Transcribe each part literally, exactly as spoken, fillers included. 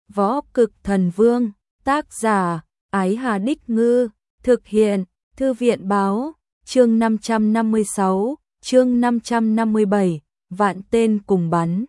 Võ Cực Thần Vương, tác giả, Ái Hà Đích Ngư, thực hiện, Thư viện Báo, chương năm trăm năm mươi sáu, chương năm trăm năm mươi bảy, vạn tên cùng bắn.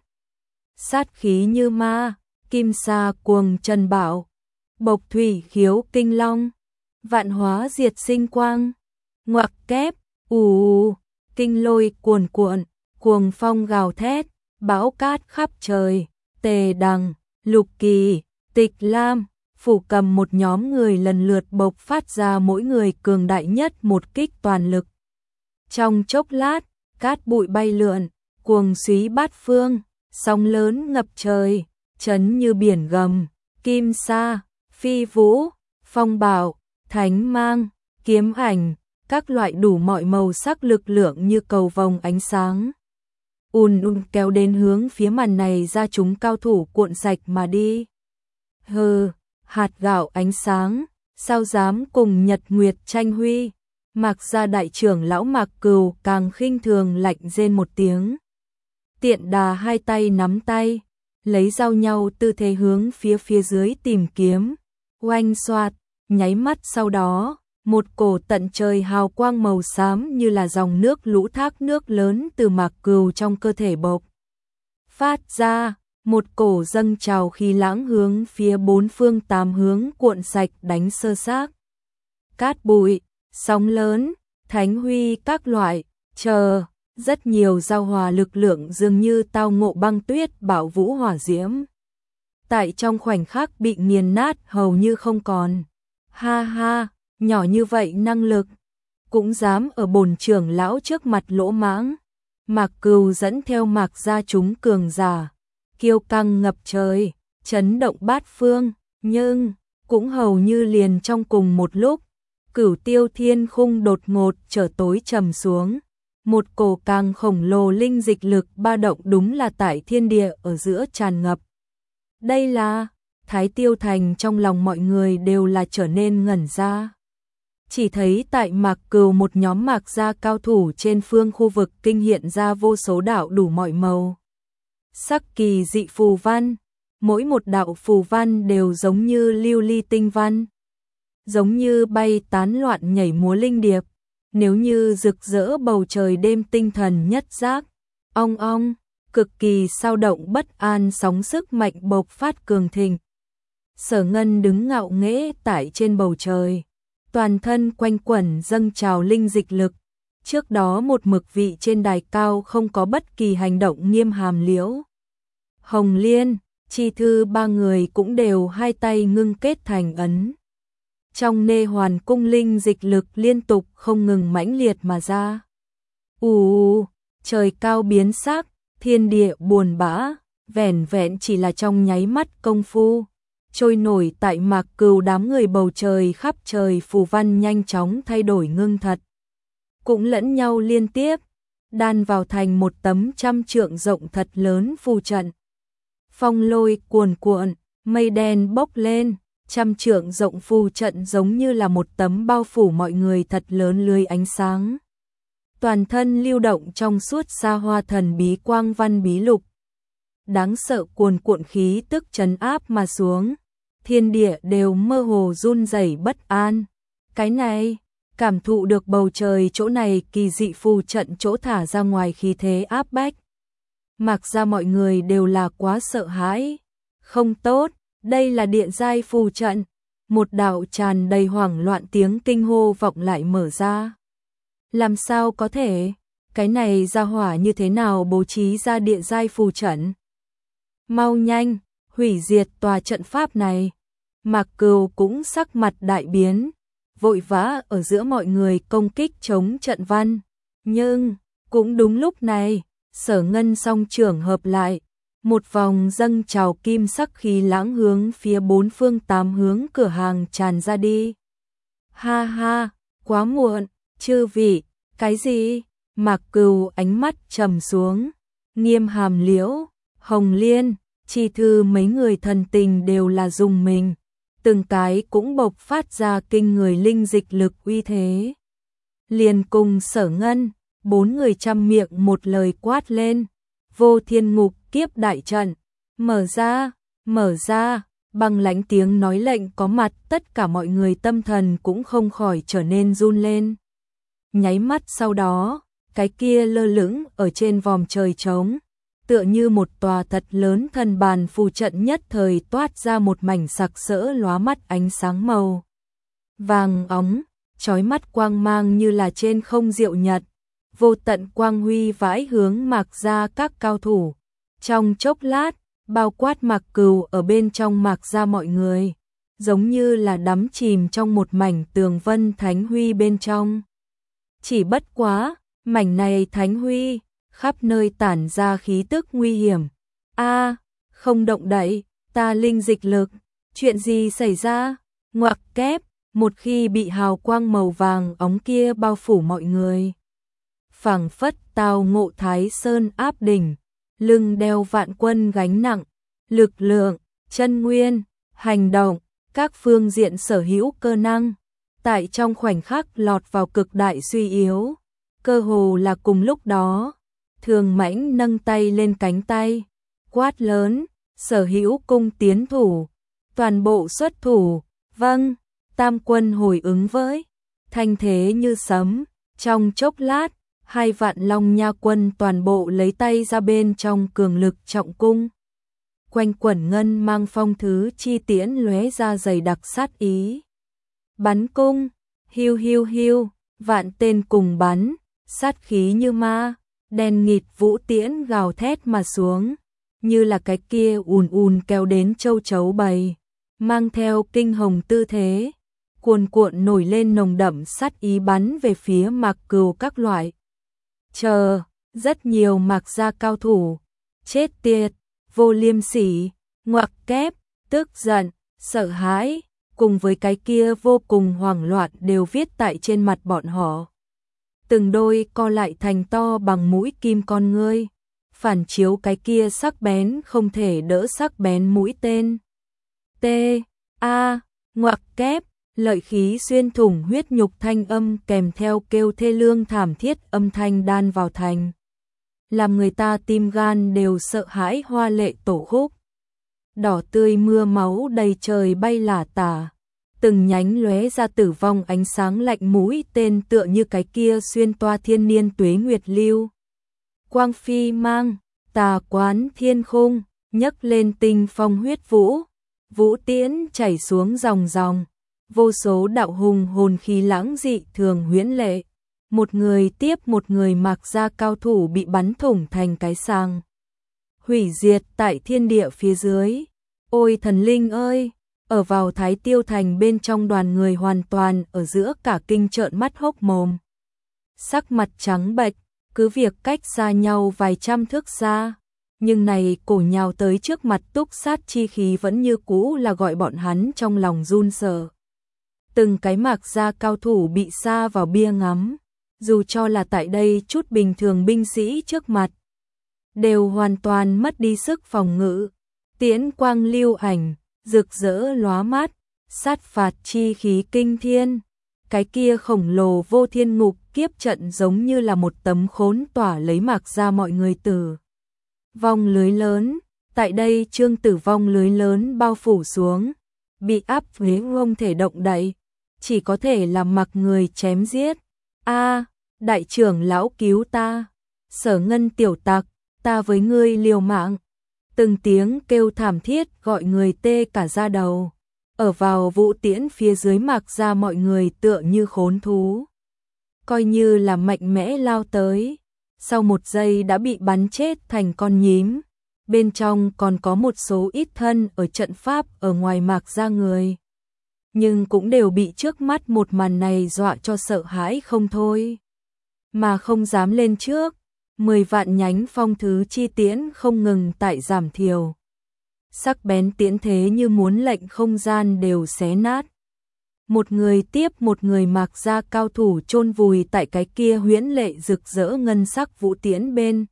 Sát khí như ma, kim sa cuồng trần bạo, bộc thủy khiếu kinh long, vạn hóa diệt sinh quang, ngoặc kép, ù ù, kinh lôi cuồn cuộn, cuồng phong gào thét, bão cát khắp trời, Tề Đằng, Lục Kỳ, Tịch Lam, phủ cầm một nhóm người lần lượt bộc phát ra mỗi người cường đại nhất một kích toàn lực. Trong chốc lát, cát bụi bay lượn, cuồng súy bát phương, sóng lớn ngập trời, chấn như biển gầm, kim sa, phi vũ, phong bạo, thánh mang, kiếm ảnh, các loại đủ mọi màu sắc lực lượng như cầu vồng ánh sáng. Ùn ùn kéo đến hướng phía màn này ra chúng cao thủ cuộn sạch mà đi. Hừ, hạt gạo ánh sáng, sao dám cùng Nhật Nguyệt tranh huy. Mạc gia đại trưởng lão Mạc Cừu càng khinh thường lạnh rên một tiếng. Tiện đà hai tay nắm tay, lấy giao nhau tư thế hướng phía phía dưới tìm kiếm. Oanh xoạt, nháy mắt sau đó, một cổ tận trời hào quang màu xám như là dòng nước lũ thác nước lớn từ Mạc Cừu trong cơ thể bộc phát ra, một cổ dâng trào khí lãng hướng phía bốn phương tám hướng cuộn sạch đánh sơ xác. Cát bụi, sóng lớn, thánh huy các loại, chờ, rất nhiều giao hòa lực lượng dường như tao ngộ băng tuyết bạo vũ hỏa diễm. Tại trong khoảnh khắc bị nghiền nát hầu như không còn. Ha ha, nhỏ như vậy năng lực, cũng dám ở bổn trưởng lão trước mặt lỗ mãng. Mạc Cừu dẫn theo Mạc gia chúng cường giả, kiêu căng ngập trời, chấn động bát phương, nhưng cũng hầu như liền trong cùng một lúc, Cửu Tiêu Thiên Khung đột ngột trở tối trầm xuống. Một cổ càng khổng lồ linh dịch lực ba động đúng là tại thiên địa ở giữa tràn ngập. Đây là Thái Tiêu Thành, trong lòng mọi người đều là trở nên ngẩn ra. Chỉ thấy tại Mạc Cừu một nhóm Mạc gia cao thủ trên phương khu vực kinh hiện ra vô số đạo đủ mọi màu sắc kỳ dị phù văn, mỗi một đạo phù văn đều giống như lưu ly tinh văn, giống như bay tán loạn nhảy múa linh điệp, nếu như rực rỡ bầu trời đêm tinh thần nhất giác. Ong ong, cực kỳ sao động bất an, sóng sức mạnh bộc phát cường thịnh. Sở Ngân đứng ngạo nghễ tại trên bầu trời, toàn thân quanh quẩn dâng trào linh dịch lực. Trước đó một mực vị trên đài cao không có bất kỳ hành động nghiêm hàm Liễu Hồng Liên, Chi Thư ba người cũng đều hai tay ngưng kết thành ấn. Trong nê hoàn cung linh dịch lực liên tục không ngừng mãnh liệt mà ra. Ù, trời cao biến sắc, thiên địa buồn bã, vẻn vẹn chỉ là trong nháy mắt công phu, trôi nổi tại Mạc Cừu đám người bầu trời khắp trời phù văn nhanh chóng thay đổi ngưng thật, cũng lẫn nhau liên tiếp, đan vào thành một tấm trăm trượng rộng thật lớn phù trận. Phong lôi cuồn cuộn, mây đen bốc lên, trăm trượng rộng phù trận giống như là một tấm bao phủ mọi người thật lớn lưới ánh sáng. Toàn thân lưu động trong suốt xa hoa thần bí quang văn bí lục. Đáng sợ cuồn cuộn khí tức trấn áp mà xuống, thiên địa đều mơ hồ run rẩy bất an. Cái này, cảm thụ được bầu trời chỗ này kỳ dị phù trận chỗ thả ra ngoài khí thế áp bách. Mặc ra mọi người đều là quá sợ hãi. Không tốt, đây là điện giai phù trận. Một đạo tràn đầy hoảng loạn tiếng kinh hô vọng lại mở ra. Làm sao có thể? Cái này ra hỏa như thế nào bố trí ra điện giai phù trận? Mau nhanh, hủy diệt tòa trận pháp này. Mạc Cừu cũng sắc mặt đại biến, vội vã ở giữa mọi người công kích chống trận văn. Nhưng, cũng đúng lúc này, Sở Ngân song trưởng hợp lại, một vòng dâng trào kim sắc khí lãng hướng phía bốn phương tám hướng cửa hàng tràn ra đi. Ha ha, quá muộn, chư vị, cái gì? Mạc Cừu ánh mắt trầm xuống, Nghiêm Hàm Liễu, Hồng Liên, Chi Thư mấy người thần tình đều là dùng mình, từng cái cũng bộc phát ra kinh người linh dịch lực uy thế. Liền cùng Sở Ngân, bốn người trăm miệng một lời quát lên, vô thiên ngục kiếp đại trận, mở ra, mở ra, Băng lãnh tiếng nói lệnh có mặt, tất cả mọi người tâm thần cũng không khỏi trở nên run lên. Nháy mắt sau đó, cái kia lơ lửng ở trên vòm trời trống, tựa như một tòa thật lớn thần bàn phù trận nhất thời toát ra một mảnh sặc sỡ lóa mắt ánh sáng màu vàng óng, chói mắt quang mang như là trên không diệu nhật, vô tận quang huy vãi hướng Mạc Gia các cao thủ. Trong chốc lát, bao quát Mạc Cừu ở bên trong Mạc Gia mọi người, giống như là đắm chìm trong một mảnh tường vân thánh huy bên trong. Chỉ bất quá, mảnh này thánh huy, khắp nơi tản ra khí tức nguy hiểm. A, không động đậy, ta linh dịch lực, chuyện gì xảy ra? Ngoặc kép, một khi bị hào quang màu vàng óng kia bao phủ mọi người, phảng phất tào ngộ Thái Sơn áp đỉnh, lưng đeo vạn quân gánh nặng, lực lượng, chân nguyên, hành động, các phương diện sở hữu cơ năng, tại trong khoảnh khắc lọt vào cực đại suy yếu. Cơ hồ là cùng lúc đó, Thường Mãnh nâng tay lên cánh tay, quát lớn, sở hữu cung tiến thủ, toàn bộ xuất thủ, vâng, tam quân hồi ứng với, thanh thế như sấm, trong chốc lát, hai vạn Long Nha quân toàn bộ lấy tay ra bên trong cường lực trọng cung. Quanh quẩn ngân mang phong thứ chi tiễn lóe ra dày đặc sát ý. Bắn cung, hiu hiu hiu, vạn tên cùng bắn, sát khí như ma, đen nghịt vũ tiễn gào thét mà xuống, như là cái kia ùn ùn kéo đến châu chấu bầy, mang theo kinh hồng tư thế, cuồn cuộn nổi lên nồng đậm sát ý bắn về phía Mạc Cừu các loại. Chờ, rất nhiều Mạc Gia cao thủ, chết tiệt, vô liêm sỉ, ngoặc kép, tức giận, sợ hãi, cùng với cái kia vô cùng hoảng loạn đều viết tại trên mặt bọn họ. Từng đôi co lại thành to bằng mũi kim con ngươi, phản chiếu cái kia sắc bén không thể đỡ sắc bén mũi tên. T, A, ngoặc kép, lợi khí xuyên thủng huyết nhục thanh âm kèm theo kêu thê lương thảm thiết âm thanh đan vào thành. Làm người ta tim gan đều sợ hãi hoa lệ tổ khúc. Đỏ tươi mưa máu đầy trời bay lả tả, từng nhánh lóe ra tử vong ánh sáng lạnh mũi tên tựa như cái kia xuyên toa thiên niên tuế nguyệt lưu. Quang phi mang, tà quán thiên khung, nhấc lên tinh phong huyết vũ, vũ tiễn chảy xuống dòng dòng, vô số đạo hùng hồn khí lãng dị thường huyễn lệ. Một người tiếp một người Mạc Gia cao thủ bị bắn thủng thành cái sàng. Hủy diệt tại thiên địa phía dưới. Ôi thần linh ơi! Ở vào Thái Tiêu Thành bên trong đoàn người hoàn toàn ở giữa cả kinh trợn mắt hốc mồm. Sắc mặt trắng bệch, cứ việc cách xa nhau vài trăm thước xa, nhưng này cổ nhào tới trước mặt túc sát chi khí vẫn như cũ là gọi bọn hắn trong lòng run sợ. Từng cái Mạc Gia cao thủ bị sa vào bia ngắm, dù cho là tại đây chút bình thường binh sĩ trước mặt, đều hoàn toàn mất đi sức phòng ngự. Tiễn quang lưu ảnh, rực rỡ lóa mắt, sát phạt chi khí kinh thiên. Cái kia khổng lồ vô thiên ngục kiếp trận giống như là một tấm khốn tỏa lấy Mạc Gia mọi người tử vong lưới lớn. Tại đây trương tử vong lưới lớn bao phủ xuống, bị áp phế không thể động đậy, chỉ có thể làm mặc người chém giết. A, đại trưởng lão cứu ta, Sở Ngân tiểu tặc, ta với ngươi liều mạng. Từng tiếng kêu thảm thiết gọi người tê cả da đầu. Ở vào vũ tiễn phía dưới Mạc Gia mọi người tựa như khốn thú, coi như là mạnh mẽ lao tới, sau một giây đã bị bắn chết thành con nhím. Bên trong còn có một số ít thân ở trận pháp ở ngoài Mạc Gia người, nhưng cũng đều bị trước mắt một màn này dọa cho sợ hãi không thôi, mà không dám lên trước. Mười vạn nhánh phong thứ chi tiễn không ngừng tại giảm thiểu, sắc bén tiễn thế như muốn lệnh không gian đều xé nát. Một người tiếp một người Mạc Gia cao thủ chôn vùi tại cái kia huyễn lệ rực rỡ ngân sắc vũ tiễn bên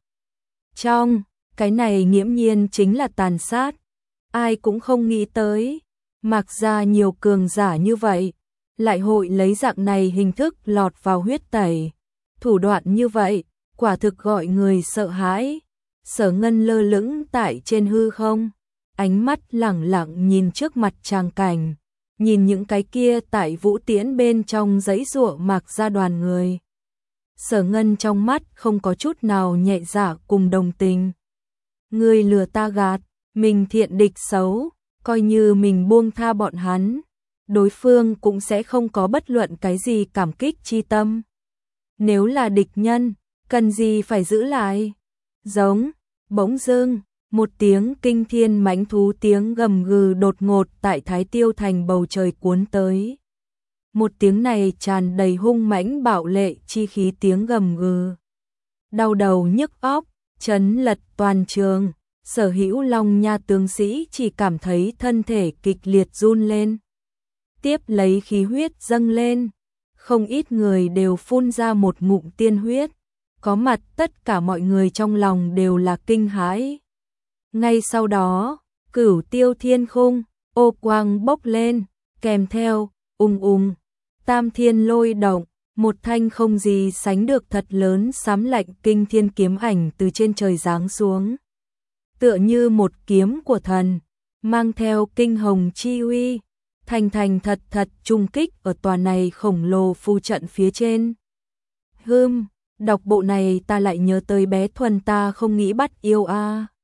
trong. Cái này nghiễm nhiên chính là tàn sát. Ai cũng không nghĩ tới, Mạc Gia nhiều cường giả như vậy, lại hội lấy dạng này hình thức lọt vào huyết tẩy. Thủ đoạn như vậy, quả thực gọi người sợ hãi. Sở Ngân lơ lửng tại trên hư không, ánh mắt lẳng lặng nhìn trước mặt tràng cảnh, nhìn những cái kia tại vũ tiễn bên trong giấy giụa mạc ra đoàn người. Sở Ngân trong mắt không có chút nào nhẹ dạ cùng đồng tình. Người lừa ta gạt, mình thiện địch xấu, coi như mình buông tha bọn hắn, đối phương cũng sẽ không có bất luận cái gì cảm kích chi tâm. Nếu là địch nhân, cần gì phải giữ lại? Giống, bỗng dưng, một tiếng kinh thiên mãnh thú tiếng gầm gừ đột ngột tại Thái Tiêu thành bầu trời cuốn tới. Một tiếng này tràn đầy hung mãnh bạo lệ chi khí tiếng gầm gừ. Đau đầu nhức óc, chấn lật toàn trường, sở hữu Long Nha tướng sĩ chỉ cảm thấy thân thể kịch liệt run lên. Tiếp lấy khí huyết dâng lên, không ít người đều phun ra một ngụm tiên huyết, có mặt tất cả mọi người trong lòng đều là kinh hãi. Ngay sau đó, Cửu Tiêu Thiên Khung, ô quang bốc lên, kèm theo, ung ung, tam thiên lôi động, một thanh không gì sánh được thật lớn xám lạnh kinh thiên kiếm ảnh từ trên trời giáng xuống. Tựa như một kiếm của thần, mang theo kinh hồng chi uy, thành thành thật thật trung kích ở tòa này khổng lồ phù trận phía trên. Hừm, đọc bộ này ta lại nhớ tới bé Thuần ta không nghĩ bắt yêu a.